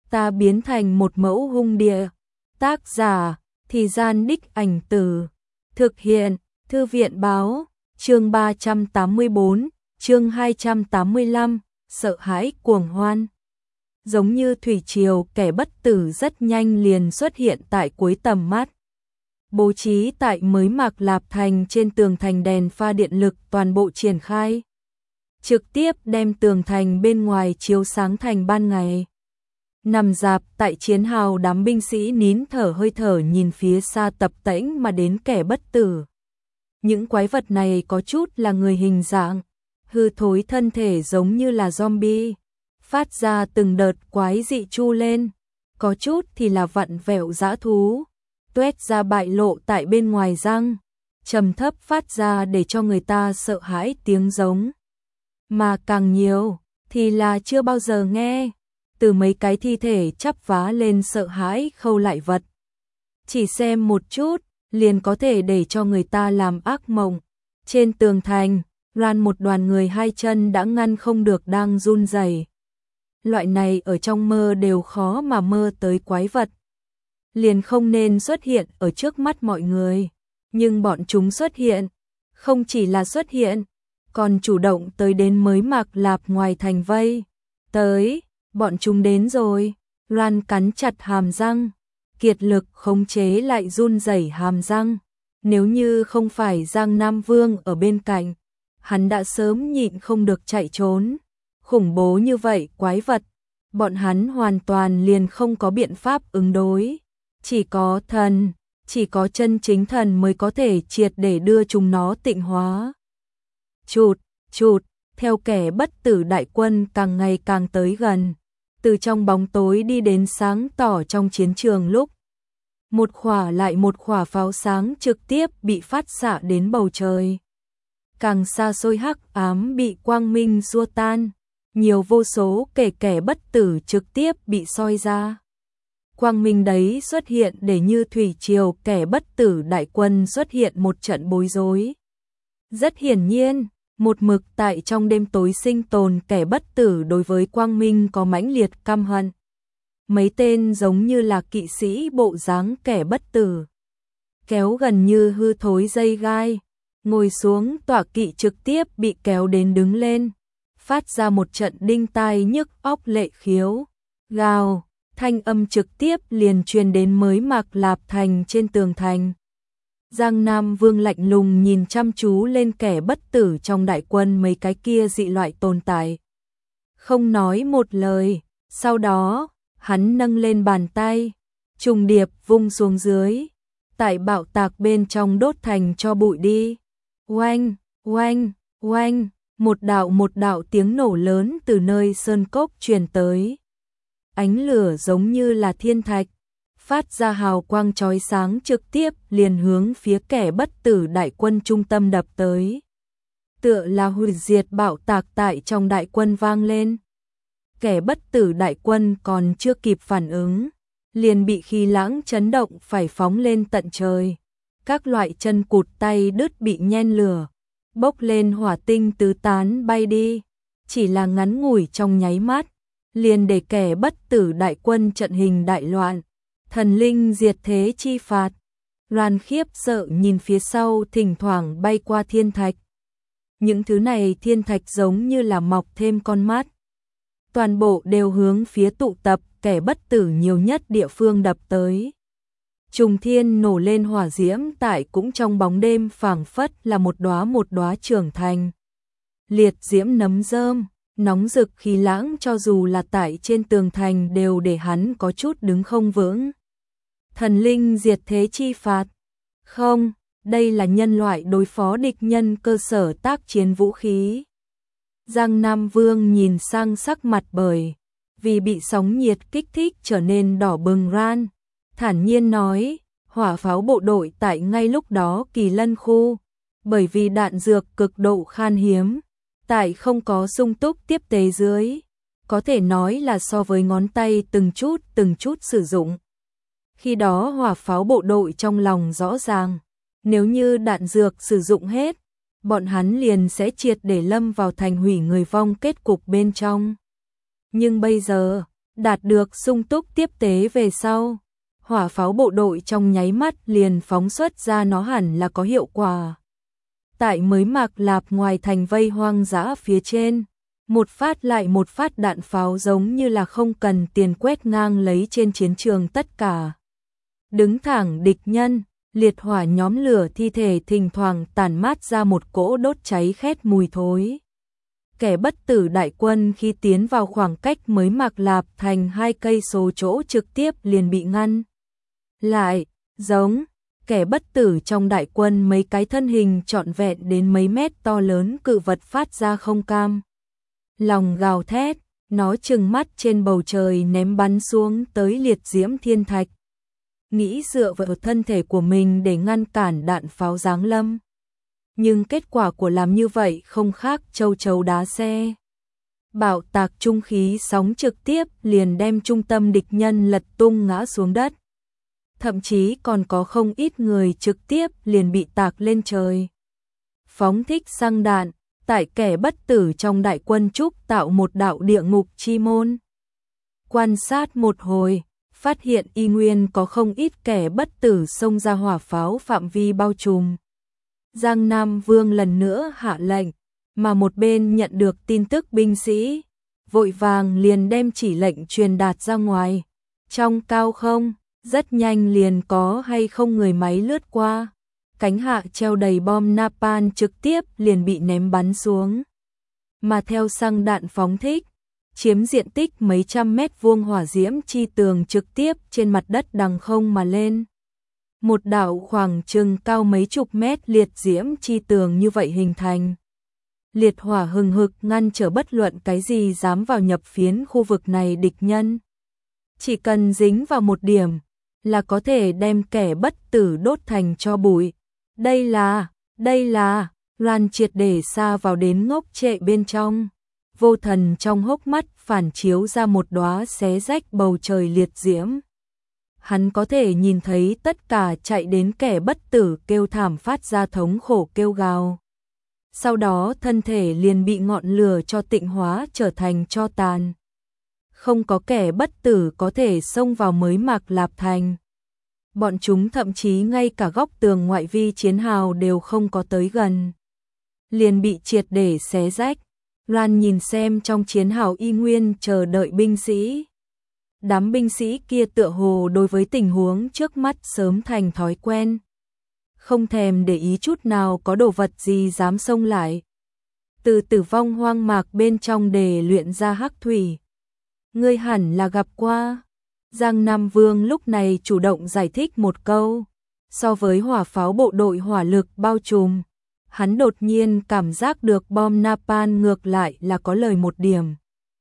ta biến thành một mẫu hung địa. Tác giả, Thì Gian Đích Ảnh Từ. Thực hiện, Thư viện Báo. Chương 384, chương 285, sợ hãi cuồng hoan. Giống như thủy triều, kẻ bất tử rất nhanh liền xuất hiện tại cuối tầm mắt. Bố trí tại mới Mạc Lạp Thành, trên tường thành đèn pha điện lực toàn bộ triển khai, trực tiếp đem tường thành bên ngoài chiếu sáng thành ban ngày. Nằm rạp tại chiến hào, đám binh sĩ nín thở hơi thở nhìn phía xa tập tễnh mà đến kẻ bất tử. Những quái vật này có chút là người hình dạng, hư thối thân thể giống như là zombie, phát ra từng đợt quái dị chu lên, có chút thì là vặn vẹo dã thú, tuét ra bại lộ tại bên ngoài răng, trầm thấp phát ra để cho người ta sợ hãi tiếng giống. Mà càng nhiều thì là chưa bao giờ nghe, từ mấy cái thi thể chắp vá lên sợ hãi khâu lại vật. Chỉ xem một chút liền có thể để cho người ta làm ác mộng. Trên tường thành, loan một đoàn người hai chân đã ngăn không được đang run rẩy. Loại này ở trong mơ đều khó mà mơ tới quái vật, liền không nên xuất hiện ở trước mắt mọi người. Nhưng bọn chúng xuất hiện, không chỉ là xuất hiện, còn chủ động tới đến mới Mạc Lạp ngoài thành vây. Tới, bọn chúng đến rồi. Loan cắn chặt hàm răng, kiệt lực khống chế lại run rẩy hàm răng. Nếu như không phải Giang Nam Vương ở bên cạnh, hắn đã sớm nhịn không được chạy trốn. Khủng bố như vậy quái vật, bọn hắn hoàn toàn liền không có biện pháp ứng đối. Chỉ có thần, chỉ có chân chính thần mới có thể triệt để đưa chúng nó tịnh hóa. Chụt, chụt, theo kẻ bất tử đại quân càng ngày càng tới gần, từ trong bóng tối đi đến sáng tỏ trong chiến trường lúc. Một khỏa lại một khỏa pháo sáng trực tiếp bị phát xạ đến bầu trời. Càng xa xôi hắc ám bị quang minh xua tan, nhiều vô số kẻ bất tử trực tiếp bị soi ra. Quang minh đấy xuất hiện để như thủy triều kẻ bất tử đại quân xuất hiện một trận bối rối. Rất hiển nhiên, một mực tại trong đêm tối sinh tồn kẻ bất tử đối với quang minh có mãnh liệt căm hận. Mấy tên giống như là kỵ sĩ bộ dáng kẻ bất tử, kéo gần như hư thối dây gai, ngồi xuống tọa kỵ trực tiếp bị kéo đến đứng lên, phát ra một trận đinh tai nhức óc lệ khiếu, gào, thanh âm trực tiếp liền truyền đến mới Mạc Lạp Thành trên tường thành. Giang Nam Vương lạnh lùng nhìn chăm chú lên kẻ bất tử trong đại quân mấy cái kia dị loại tồn tại, không nói một lời. Sau đó hắn nâng lên bàn tay, trùng điệp vung xuống dưới, tại bạo tạc bên trong đốt thành cho bụi đi. Oanh, oanh, oanh, một đạo tiếng nổ lớn từ nơi sơn cốc truyền tới. Ánh lửa giống như là thiên thạch, phát ra hào quang chói sáng trực tiếp liền hướng phía kẻ bất tử đại quân trung tâm đập tới. Tựa là hủy diệt bạo tạc tại trong đại quân vang lên. Kẻ bất tử đại quân còn chưa kịp phản ứng, liền bị khí lãng chấn động phải phóng lên tận trời. Các loại chân cụt tay đứt bị nhen lửa, bốc lên hỏa tinh tứ tán bay đi. Chỉ là ngắn ngủi trong nháy mắt, liền để kẻ bất tử đại quân trận hình đại loạn. Thần linh diệt thế chi phạt. Loan khiếp sợ nhìn phía sau thỉnh thoảng bay qua thiên thạch. Những thứ này thiên thạch giống như là mọc thêm con mắt. Toàn bộ đều hướng phía tụ tập kẻ bất tử nhiều nhất địa phương đập tới. Trùng thiên nổ lên hỏa diễm tại cũng trong bóng đêm phảng phất là một đóa trưởng thành. Liệt diễm nấm rơm, nóng rực khí lãng cho dù là tại trên tường thành đều để hắn có chút đứng không vững. Thần linh diệt thế chi phạt. Không, đây là nhân loại đối phó địch nhân cơ sở tác chiến vũ khí. Giang Nam Vương nhìn sang sắc mặt bởi vì bị sóng nhiệt kích thích trở nên đỏ bừng ran, thản nhiên nói, hỏa pháo bộ đội tại ngay lúc đó Kỳ Lân khu, bởi vì đạn dược cực độ khan hiếm, tại không có sung túc tiếp tế dưới, có thể nói là so với ngón tay từng chút sử dụng. Khi đó hỏa pháo bộ đội trong lòng rõ ràng, nếu như đạn dược sử dụng hết, bọn hắn liền sẽ triệt để lâm vào thành hủy người vong kết cục bên trong. Nhưng bây giờ, Đạt được sung túc tiếp tế về sau, hỏa pháo bộ đội trong nháy mắt liền phóng xuất ra, nó hẳn là có hiệu quả. Tại mới Mạc Lạp ngoài thành vây hoang dã phía trên, một phát lại một phát đạn pháo giống như là không cần tiền quét ngang lấy trên chiến trường tất cả. Đứng thẳng địch nhân, liệt hỏa nhóm lửa thi thể thỉnh thoảng tản mát ra một cỗ đốt cháy khét mùi thối. Kẻ bất tử đại quân khi tiến vào khoảng cách mới Mạc Lạp thành 2 cây số chỗ trực tiếp liền bị ngăn lại, giống kẻ bất tử trong đại quân mấy cái thân hình trọn vẹn đến mấy mét to lớn cự vật phát ra không cam lòng gào thét, nó trừng mắt trên bầu trời ném bắn xuống tới liệt diễm thiên thạch, nghĩ dựa vào thân thể của mình để ngăn cản đạn pháo giáng lâm. Nhưng kết quả của làm như vậy không khác châu chấu đá xe. Bạo tạc trung khí sóng trực tiếp liền đem trung tâm địch nhân lật tung ngã xuống đất. Thậm chí còn có không ít người trực tiếp liền bị tạc lên trời. Phóng thích xăng đạn, tại kẻ bất tử trong đại quân trúc tạo một đạo địa ngục chi môn. Quan sát một hồi, phát hiện y nguyên có không ít kẻ bất tử xông ra hỏa pháo phạm vi bao trùm. Giang Nam Vương lần nữa hạ lệnh, mà một bên nhận được tin tức binh sĩ, vội vàng liền đem chỉ lệnh truyền đạt ra ngoài. Trong cao không, rất nhanh liền có hay không người máy lướt qua, cánh hạ treo đầy bom napalm trực tiếp liền bị ném bắn xuống. Mà theo xăng đạn phóng thích, chiếm diện tích mấy trăm mét vuông hỏa diễm chi tường trực tiếp trên mặt đất đằng không mà lên. Một đạo khoảng chừng cao mấy chục mét liệt diễm chi tường như vậy hình thành. Liệt hỏa hừng hực ngăn trở bất luận cái gì dám vào nhập phiến khu vực này địch nhân. Chỉ cần dính vào một điểm là có thể đem kẻ bất tử đốt thành tro bụi. Đây là, Loan triệt để xa vào đến ngốc trệ bên trong. Vô thần trong hốc mắt phản chiếu ra một đóa xé rách bầu trời liệt diễm. Hắn có thể nhìn thấy tất cả chạy đến kẻ bất tử kêu thảm phát ra thống khổ kêu gào. Sau đó thân thể liền bị ngọn lửa cho tịnh hóa trở thành tro tàn. Không có kẻ bất tử có thể xông vào mới Mạc Lạp thành. Bọn chúng thậm chí ngay cả góc tường ngoại vi chiến hào đều không có tới gần. Liền bị triệt để xé rách. Loan nhìn xem trong chiến hào y nguyên chờ đợi binh sĩ. Đám binh sĩ kia tựa hồ đối với tình huống trước mắt sớm thành thói quen. Không thèm để ý chút nào có đồ vật gì dám xông lại. Từ tử vong hoang mạc bên trong để luyện ra hắc thủy. Ngươi hẳn là gặp qua. Giang Nam Vương lúc này chủ động giải thích một câu. So với hỏa pháo bộ đội hỏa lực bao trùm, hắn đột nhiên cảm giác được bom napalm ngược lại là có lời một điểm.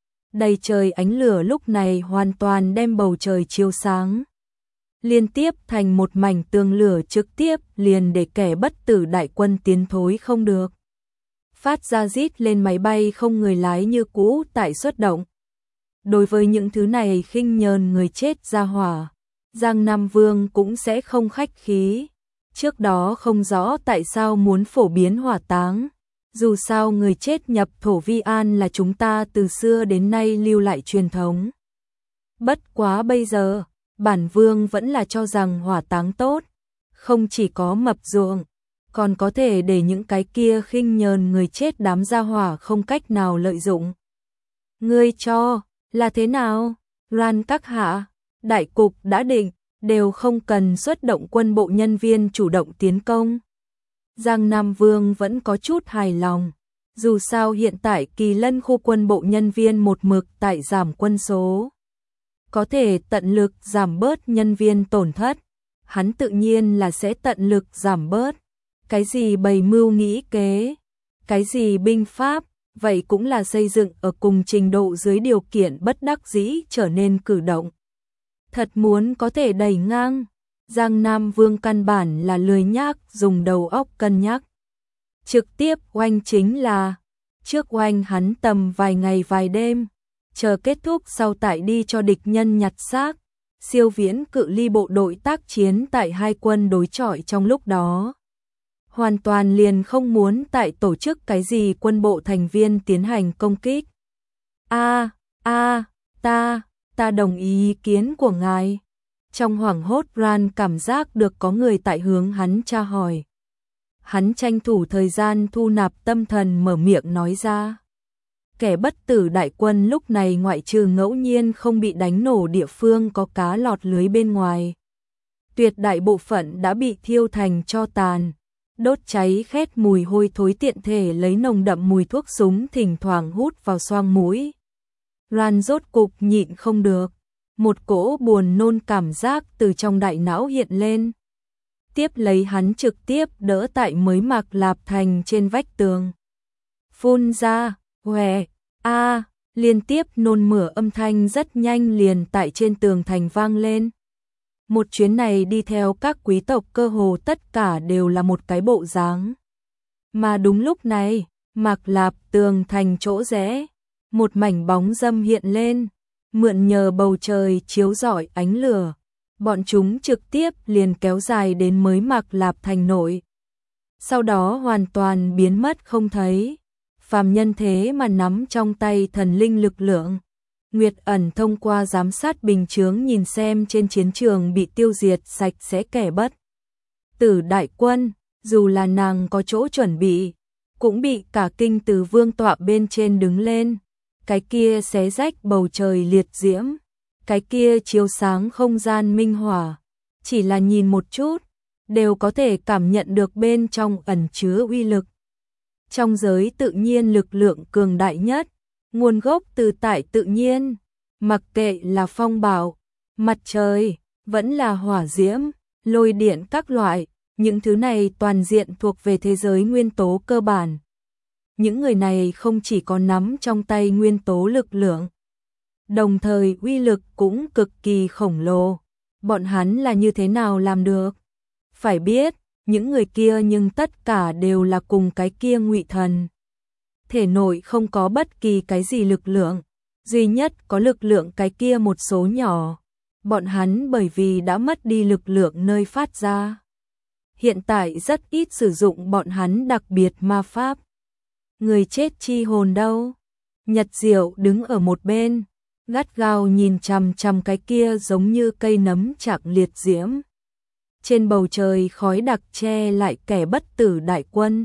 Đầy trời ánh lửa lúc này hoàn toàn đem bầu trời chiếu sáng. Liên tiếp thành một mảnh tường lửa trực tiếp liền để kẻ bất tử đại quân tiến thối không được. Phát ra rít lên máy bay không người lái như cũ tại xuất động. Đối với những thứ này khinh nhờn người chết ra hỏa, Giang Nam Vương cũng sẽ không khách khí. Trước đó không rõ tại sao muốn phổ biến hỏa táng. Dù sao người chết nhập thổ vi an là chúng ta từ xưa đến nay lưu lại truyền thống. Bất quá bây giờ, bản vương vẫn là cho rằng hỏa táng tốt. Không chỉ có mập ruộng, còn có thể để những cái kia khinh nhờn người chết đám gia hỏa không cách nào lợi dụng. Ngươi cho, là thế nào? Loan các hạ, đại cục đã định, đều không cần xuất động quân bộ nhân viên chủ động tiến công. Giang Nam Vương vẫn có chút hài lòng. Dù sao hiện tại Kỳ Lân khu quân bộ nhân viên một mực tại giảm quân số. Có thể tận lực giảm bớt nhân viên tổn thất. Hắn tự nhiên là sẽ tận lực giảm bớt. Cái gì bày mưu nghĩ kế, cái gì binh pháp, vậy cũng là xây dựng ở cùng trình độ dưới điều kiện bất đắc dĩ trở nên cử động. Thật muốn có thể đẩy ngang, Giang Nam Vương căn bản là lười nhác dùng đầu óc cân nhắc. Trực tiếp oanh chính là, trước oanh hắn tầm vài ngày vài đêm, chờ kết thúc sau tại đi cho địch nhân nhặt xác, siêu viễn cự ly bộ đội tác chiến tại hai quân đối chọi trong lúc đó. Hoàn toàn liền không muốn tại tổ chức cái gì quân bộ thành viên tiến hành công kích. Ta ta đồng ý kiến của ngài. Trong hoảng hốt Ran cảm giác được có người tại hướng hắn tra hỏi. Hắn tranh thủ thời gian thu nạp tâm thần mở miệng nói ra. Kẻ bất tử đại quân lúc này ngoại trừ ngẫu nhiên không bị đánh nổ địa phương có cá lọt lưới bên ngoài. Tuyệt đại bộ phận đã bị thiêu thành tro tàn, đốt cháy khét mùi hôi thối tiện thể lấy nồng đậm mùi thuốc súng thỉnh thoảng hút vào xoang mũi. Ran rốt cục nhịn không được, một cỗ buồn nôn cảm giác từ trong đại não hiện lên. Tiếp lấy hắn trực tiếp đỡ tại mới Mạc Lạp Thành trên vách tường. Phun ra, hòe, liên tiếp nôn mửa âm thanh rất nhanh liền tại trên tường thành vang lên. Một chuyến này đi theo các quý tộc cơ hồ tất cả đều là một cái bộ dáng. Mà đúng lúc này, Mạc Lạp tường thành chỗ rẽ, một mảnh bóng dâm hiện lên, mượn nhờ bầu trời chiếu rọi ánh lửa. Bọn chúng trực tiếp liền kéo dài đến mới Mạc Lạp Thành nội. Sau đó hoàn toàn biến mất không thấy. Phàm nhân thế mà nắm trong tay thần linh lực lượng. Nguyệt Ẩn thông qua giám sát bình chướng nhìn xem trên chiến trường bị tiêu diệt sạch sẽ kẻ bất tử đại quân, dù là nàng có chỗ chuẩn bị, cũng bị cả kinh từ vương tọa bên trên đứng lên. Cái kia xé rách bầu trời liệt diễm, cái kia chiếu sáng không gian minh hỏa, chỉ là nhìn một chút, đều có thể cảm nhận được bên trong ẩn chứa uy lực. Trong giới tự nhiên lực lượng cường đại nhất, nguồn gốc từ tại tự nhiên, mặc kệ là phong bạo, mặt trời, vẫn là hỏa diễm, lôi điện các loại, những thứ này toàn diện thuộc về thế giới nguyên tố cơ bản. Những người này không chỉ có nắm trong tay nguyên tố lực lượng, đồng thời uy lực cũng cực kỳ khổng lồ. Bọn hắn là như thế nào làm được? Phải biết, những người kia nhưng tất cả đều là cùng cái kia ngụy thần. Thể nội không có bất kỳ cái gì lực lượng, duy nhất có lực lượng cái kia một số nhỏ. Bọn hắn bởi vì đã mất đi lực lượng nơi phát ra. Hiện tại rất ít sử dụng bọn hắn đặc biệt ma pháp. Người chết chi hồn đâu? Nhật Diệu đứng ở một bên, gắt gao nhìn chằm chằm cái kia giống như cây nấm chạc liệt diễm. Trên bầu trời khói đặc che lại kẻ bất tử đại quân.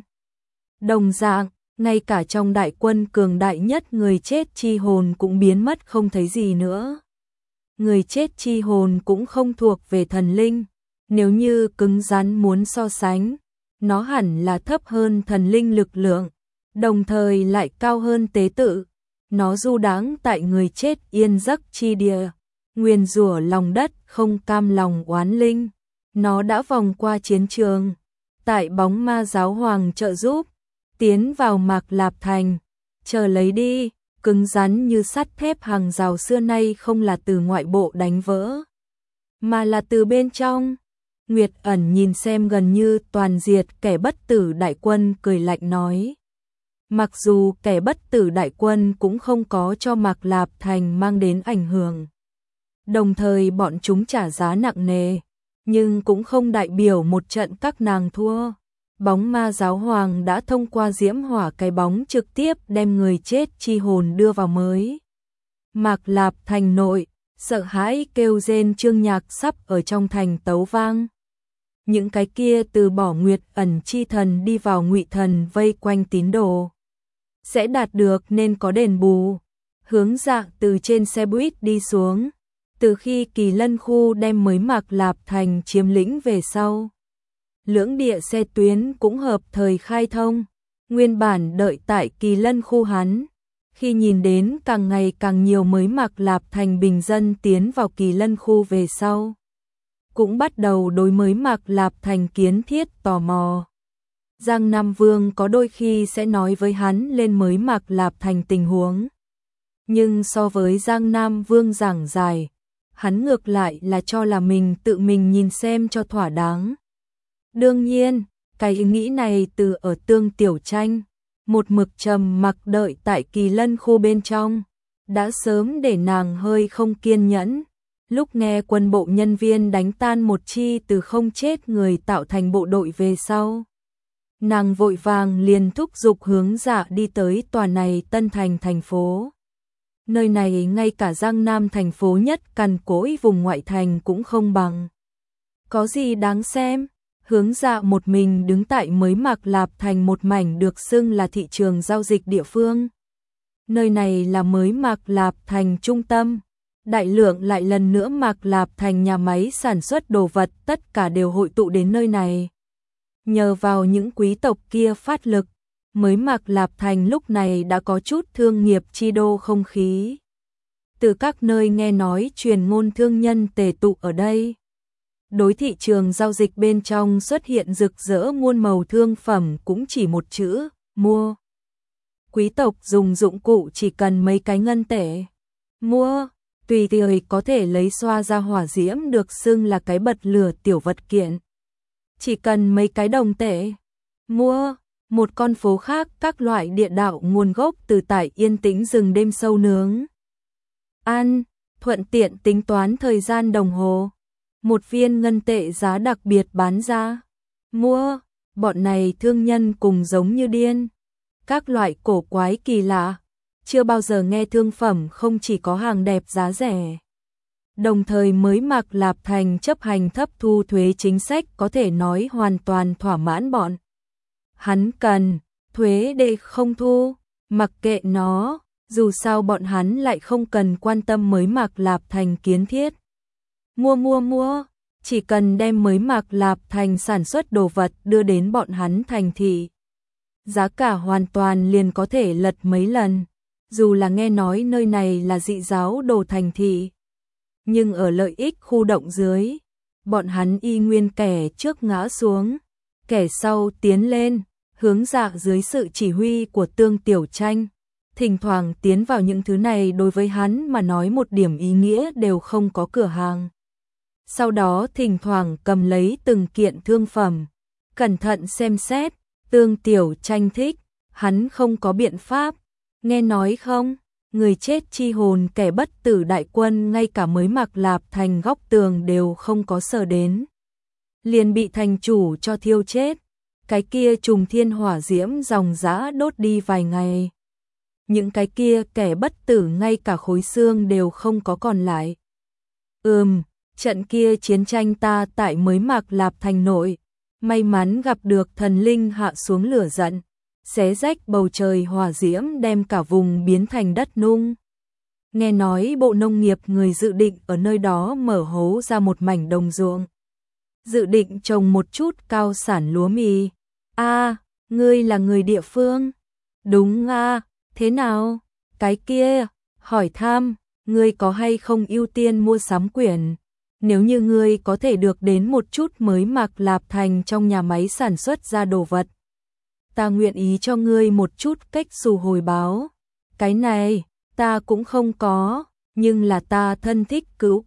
Đồng dạng, ngay cả trong đại quân cường đại nhất người chết chi hồn cũng biến mất không thấy gì nữa. Người chết chi hồn cũng không thuộc về thần linh, nếu như cứng rắn muốn so sánh, nó hẳn là thấp hơn thần linh lực lượng, đồng thời lại cao hơn tế tự. Nó du đãng tại người chết yên giấc chi địa, nguyền rủa lòng đất không cam lòng oán linh. Nó đã vòng qua chiến trường, tại bóng ma giáo hoàng trợ giúp, tiến vào Mạc Lạp Thành, chờ lấy đi, cứng rắn như sắt thép hàng rào xưa nay không là từ ngoại bộ đánh vỡ, mà là từ bên trong. Nguyệt Ẩn nhìn xem gần như toàn diệt kẻ bất tử đại quân cười lạnh nói. Mặc dù kẻ bất tử đại quân cũng không có cho Mạc Lạp Thành mang đến ảnh hưởng, đồng thời bọn chúng trả giá nặng nề, nhưng cũng không đại biểu một trận các nàng thua. Bóng ma giáo hoàng đã thông qua diễm hỏa cái bóng trực tiếp đem người chết chi hồn đưa vào mới Mạc Lạp Thành nội, sợ hãi kêu rên chương nhạc sắp ở trong thành tấu vang. Những cái kia từ bỏ Nguyệt Ẩn chi thần đi vào ngụy thần vây quanh tín đồ, sẽ đạt được nên có đền bù. Hướng Dạ từ trên xe buýt đi xuống. Từ khi Kỳ Lân khu đem mới Mạc Lạp Thành chiếm lĩnh về sau, lưỡng địa xe tuyến cũng hợp thời khai thông. Nguyên bản đợi tại Kỳ Lân khu hắn, khi nhìn đến càng ngày càng nhiều mới Mạc Lạp Thành bình dân tiến vào Kỳ Lân khu về sau, cũng bắt đầu đối mới Mạc Lạp Thành kiến thiết tò mò. Giang Nam Vương có đôi khi sẽ nói với hắn lên mới Mạc Lạp Thành tình huống, nhưng so với Giang Nam Vương giảng giải, hắn ngược lại là cho là mình tự mình nhìn xem cho thỏa đáng. Đương nhiên, cái ý nghĩ này từ ở Tương Tiểu Tranh, một mực trầm mặc đợi tại Kỳ Lân khu bên trong, đã sớm để nàng hơi không kiên nhẫn. Lúc nghe quân bộ nhân viên đánh tan một chi từ không chết người tạo thành bộ đội về sau, nàng vội vàng liền thúc giục Hướng Dạ đi tới tòa này Tân Thành thành phố. Nơi này ngay cả Giang Nam thành phố nhất cằn cỗi vùng ngoại thành cũng không bằng. Có gì đáng xem? Hướng Dạ một mình đứng tại mới Mạc Lạp Thành, một mảnh được xưng là thị trường giao dịch địa phương. Nơi này là mới Mạc Lạp Thành trung tâm. Đại lượng lại lần nữa Mạc Lạp Thành nhà máy sản xuất đồ vật, tất cả đều hội tụ đến nơi này. Nhờ vào những quý tộc kia phát lực, mới Mạc Lạp Thành lúc này đã có chút thương nghiệp chi đô không khí. Từ các nơi nghe nói truyền ngôn thương nhân tề tụ ở đây. Đối thị trường giao dịch bên trong xuất hiện rực rỡ muôn màu thương phẩm cũng chỉ một chữ, mua. Quý tộc dùng dụng cụ chỉ cần mấy cái ngân tệ. Mua, tùy tiện có thể lấy xoa ra hỏa diễm được xưng là cái bật lửa tiểu vật kiện. Chỉ cần mấy cái đồng tệ. Mua, một con phố khác các loại địa đạo nguồn gốc từ tại yên tĩnh rừng đêm sâu nướng. Ăn, thuận tiện tính toán thời gian đồng hồ. Một viên ngân tệ giá đặc biệt bán ra. Mua, bọn này thương nhân cùng giống như điên. Các loại cổ quái kỳ lạ, chưa bao giờ nghe thương phẩm không chỉ có hàng đẹp giá rẻ. Đồng thời mới Mạc Lạp Thành chấp hành thấp thu thuế chính sách có thể nói hoàn toàn thỏa mãn bọn. Hắn cần, thuế để không thu, mặc kệ nó, dù sao bọn hắn lại không cần quan tâm mới Mạc Lạp Thành kiến thiết. Mua, chỉ cần đem mới Mạc Lạp Thành sản xuất đồ vật đưa đến bọn hắn thành thị. Giá cả hoàn toàn liền có thể lật mấy lần, dù là nghe nói nơi này là dị giáo đồ thành thị. Nhưng ở lợi ích khu động dưới, bọn hắn y nguyên kẻ trước ngã xuống, kẻ sau tiến lên, Hướng Dạ dưới sự chỉ huy của Tương Tiểu Tranh. Thỉnh thoảng tiến vào những thứ này đối với hắn mà nói một điểm ý nghĩa đều không có cửa hàng. Sau đó thỉnh thoảng cầm lấy từng kiện thương phẩm, cẩn thận xem xét, Tương Tiểu Tranh thích, hắn không có biện pháp. Nghe nói không, người chết chi hồn kẻ bất tử đại quân ngay cả mới Mạc Lạp Thành góc tường đều không có sờ đến. Liền bị thành chủ cho thiêu chết, cái kia trùng thiên hỏa diễm dòng dã đốt đi vài ngày. Những cái kia kẻ bất tử ngay cả khối xương đều không có còn lại. Trận kia chiến tranh ta tại mới Mạc Lạp Thành nội, may mắn gặp được thần linh hạ xuống lửa giận, xé rách bầu trời hỏa diễm đem cả vùng biến thành đất nung. Nghe nói Bộ Nông nghiệp người dự định ở nơi đó mở hố ra một mảnh đồng ruộng. Dự định trồng một chút cao sản lúa mì. Ngươi là người địa phương? Đúng thế nào? Cái kia, hỏi thăm, ngươi có hay không ưu tiên mua sắm quyền? Nếu như ngươi có thể được đến một chút mới Mạc Lạp Thành trong nhà máy sản xuất ra đồ vật, ta nguyện ý cho ngươi một chút cách xù hồi báo. Cái này, ta cũng không có, nhưng là ta thân thích cứu.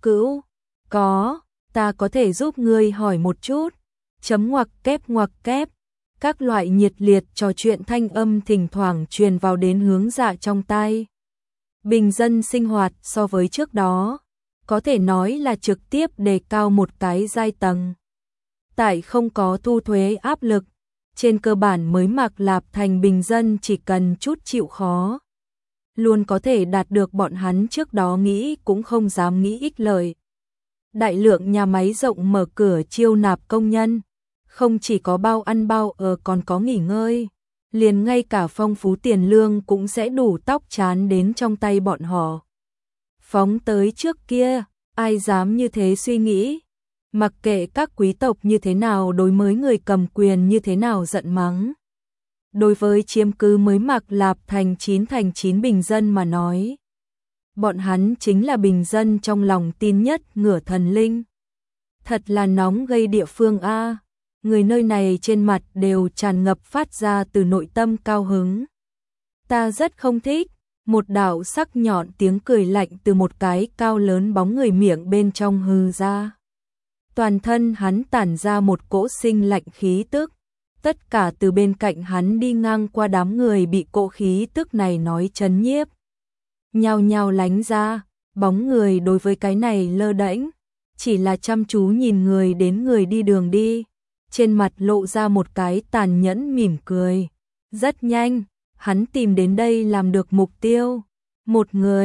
Có, ta có thể giúp ngươi hỏi một chút. Ngoặc kép. Các loại nhiệt liệt trò chuyện thanh âm thỉnh thoảng truyền vào đến Hướng Dạ trong tai. Bình dân sinh hoạt so với trước đó, có thể nói là trực tiếp đề cao một cái giai tầng. Tại không có thu thuế áp lực, trên cơ bản mới Mạc Lạp Thành bình dân chỉ cần chút chịu khó, luôn có thể đạt được bọn hắn trước đó nghĩ cũng không dám nghĩ ích lợi. Đại lượng nhà máy rộng mở cửa chiêu nạp công nhân, không chỉ có bao ăn bao ở còn có nghỉ ngơi, liền ngay cả phong phú tiền lương cũng sẽ đủ tóc chán đến trong tay bọn họ. Phóng tới trước kia, ai dám như thế suy nghĩ? Mặc kệ các quý tộc như thế nào đối với người cầm quyền như thế nào giận mắng. Đối với chiếm cứ mới Mạc Lạp Thành 9 bình dân mà nói, bọn hắn chính là bình dân trong lòng tin nhất ngửa thần linh. Thật là nóng gây địa phương người nơi này trên mặt đều tràn ngập phát ra từ nội tâm cao hứng. Ta rất không thích, một đạo sắc nhọn tiếng cười lạnh từ một cái cao lớn bóng người miệng bên trong hừ ra. Toàn thân hắn tản ra một cỗ sinh lạnh khí tức, tất cả từ bên cạnh hắn đi ngang qua đám người bị cỗ khí tức này nói chấn nhiếp. Nhao nhao lánh ra, bóng người đối với cái này lơ đễnh, chỉ là chăm chú nhìn người đến người đi đường đi, trên mặt lộ ra một cái tàn nhẫn mỉm cười. Rất nhanh, hắn tìm đến đây làm được mục tiêu. Một người,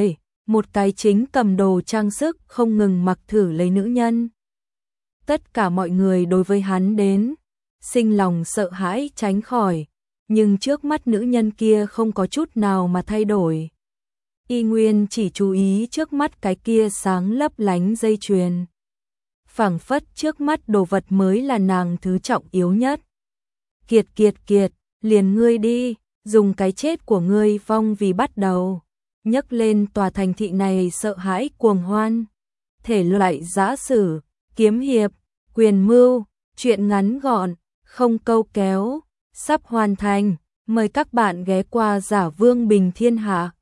một cái chính cầm đồ trang sức không ngừng mặc thử lấy nữ nhân. Tất cả mọi người đối với hắn đến, sinh lòng sợ hãi tránh khỏi, nhưng trước mắt nữ nhân kia không có chút nào mà thay đổi. Y nguyên chỉ chú ý trước mắt cái kia sáng lấp lánh dây chuyền. Phảng phất trước mắt đồ vật mới là nàng thứ trọng yếu nhất. Kiệt kiệt kiệt, liền ngươi đi, dùng cái chết của ngươi vong vì bắt đầu. Nhấc lên tòa thành thị này sợ hãi cuồng hoan. Thể loại giã sử, kiếm hiệp, quyền mưu, truyện ngắn gọn, không câu kéo, sắp hoàn thành. Mời các bạn ghé qua Giả Vương Bình Thiên Hạ.